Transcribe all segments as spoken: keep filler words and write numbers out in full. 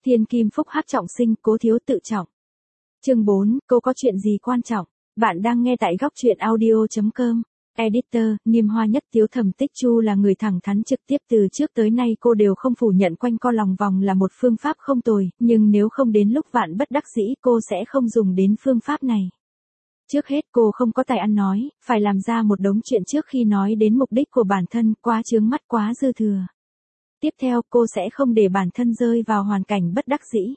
Thiên kim phúc hắc trọng sinh, cố thiếu tự trọng. Chương bốn, cô có chuyện gì quan trọng? Bạn đang nghe tại góc truyện audio chấm com. Editor, Niêm Hoa Nhất Tiếu. Thẩm Tích Chu là người thẳng thắn trực tiếp, từ trước tới nay cô đều không phủ nhận quanh co lòng vòng là một phương pháp không tồi, nhưng nếu không đến lúc vạn bất đắc dĩ cô sẽ không dùng đến phương pháp này. Trước hết cô không có tài ăn nói, phải làm ra một đống chuyện trước khi nói đến mục đích của bản thân, quá chướng mắt quá dư thừa. Tiếp theo cô sẽ không để bản thân rơi vào hoàn cảnh bất đắc dĩ.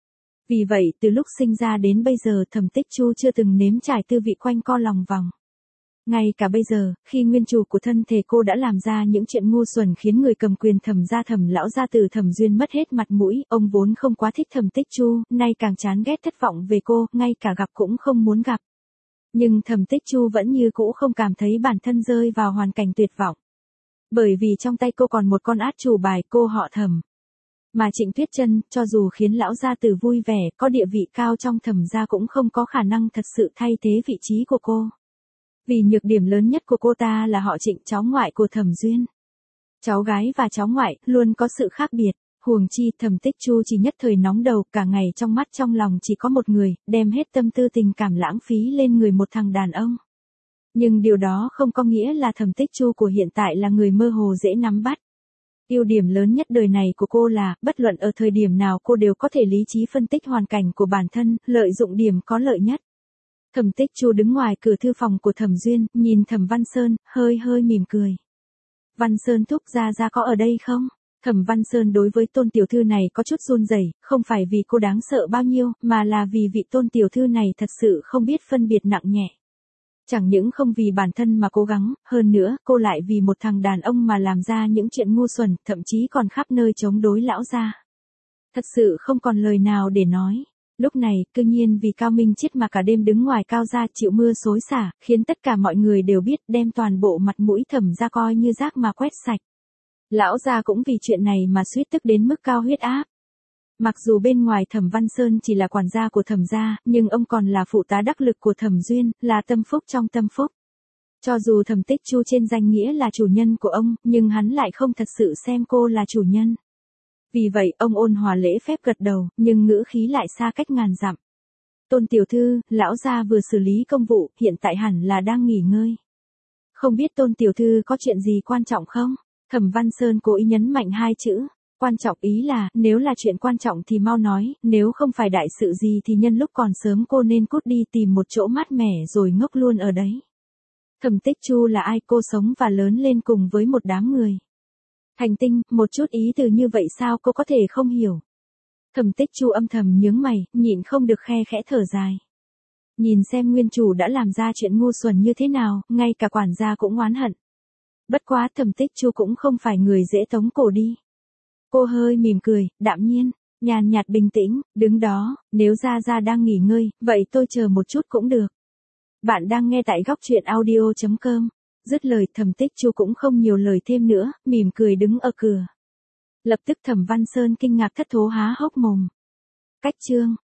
Vì vậy từ lúc sinh ra đến bây giờ Thẩm Tích Chu chưa từng nếm trải tư vị quanh co lòng vòng. Ngay cả bây giờ, khi nguyên chủ của thân thể cô đã làm ra những chuyện ngu xuẩn khiến người cầm quyền Thẩm gia Thẩm lão gia tử Thẩm Duyên mất hết mặt mũi, ông vốn không quá thích Thẩm Tích Chu, nay càng chán ghét thất vọng về cô, ngay cả gặp cũng không muốn gặp. Nhưng Thẩm Tích Chu vẫn như cũ không cảm thấy bản thân rơi vào hoàn cảnh tuyệt vọng. Bởi vì trong tay cô còn một con át chủ bài, cô họ Thẩm. Mà Trịnh Tuyết Chân, cho dù khiến lão gia tử vui vẻ, có địa vị cao trong Thẩm gia cũng không có khả năng thật sự thay thế vị trí của cô. Vì nhược điểm lớn nhất của cô ta là họ Trịnh, cháu ngoại của Thẩm Duyên. Cháu gái và cháu ngoại luôn có sự khác biệt, huống chi Thẩm Tích Chu chỉ nhất thời nóng đầu, cả ngày trong mắt trong lòng chỉ có một người, đem hết tâm tư tình cảm lãng phí lên người một thằng đàn ông. Nhưng điều đó không có nghĩa là Thẩm Tích Chu của hiện tại là người mơ hồ dễ nắm bắt. Ưu điểm lớn nhất đời này của cô là, bất luận ở thời điểm nào cô đều có thể lý trí phân tích hoàn cảnh của bản thân, lợi dụng điểm có lợi nhất. Thẩm Tích Chu đứng ngoài cửa thư phòng của Thẩm Duyên, nhìn Thẩm Văn Sơn, hơi hơi mỉm cười. Văn Sơn thúc gia gia có ở đây không? Thẩm Văn Sơn đối với tôn tiểu thư này có chút run rẩy, không phải vì cô đáng sợ bao nhiêu, mà là vì vị tôn tiểu thư này thật sự không biết phân biệt nặng nhẹ. Chẳng những không vì bản thân mà cố gắng, hơn nữa, cô lại vì một thằng đàn ông mà làm ra những chuyện ngu xuẩn, thậm chí còn khắp nơi chống đối lão gia. Thật sự không còn lời nào để nói. Lúc này, cư nhiên vì Cao Minh Chiết mà cả đêm đứng ngoài Cao gia chịu mưa xối xả, khiến tất cả mọi người đều biết, đem toàn bộ mặt mũi Thẩm gia coi như rác mà quét sạch. Lão gia cũng vì chuyện này mà suýt tức đến mức cao huyết áp. Mặc dù bên ngoài Thẩm Văn Sơn chỉ là quản gia của Thẩm gia, nhưng ông còn là phụ tá đắc lực của Thẩm Duyên, là tâm phúc trong tâm phúc. Cho dù Thẩm Tích Chu trên danh nghĩa là chủ nhân của ông, nhưng hắn lại không thật sự xem cô là chủ nhân. Vì vậy, ông ôn hòa lễ phép gật đầu, nhưng ngữ khí lại xa cách ngàn dặm. Tôn tiểu thư, lão gia vừa xử lý công vụ, hiện tại hẳn là đang nghỉ ngơi. Không biết Tôn tiểu thư có chuyện gì quan trọng không? Thẩm Văn Sơn cố ý nhấn mạnh hai chữ. Quan trọng ý là, nếu là chuyện quan trọng thì mau nói, nếu không phải đại sự gì thì nhân lúc còn sớm cô nên cút đi tìm một chỗ mát mẻ rồi ngốc luôn ở đấy. Thẩm Tích Chu là ai? Cô sống và lớn lên cùng với một đám người hành tinh, một chút ý từ như vậy sao cô có thể không hiểu? Thẩm Tích Chu âm thầm nhướng mày, nhịn không được khe khẽ thở dài. Nhìn xem nguyên chủ đã làm ra chuyện ngu xuẩn như thế nào, ngay cả quản gia cũng oán hận. Bất quá Thẩm Tích Chu cũng không phải người dễ tống cổ đi. Cô hơi mỉm cười, đạm nhiên, nhàn nhạt bình tĩnh, đứng đó, nếu gia gia đang nghỉ ngơi, vậy tôi chờ một chút cũng được. Bạn đang nghe tại góc truyện audio chấm com. Dứt lời, Thẩm Tích Chu cũng không nhiều lời thêm nữa, mỉm cười đứng ở cửa. Lập tức Thẩm Văn Sơn kinh ngạc thất thố há hốc mồm. Cách chương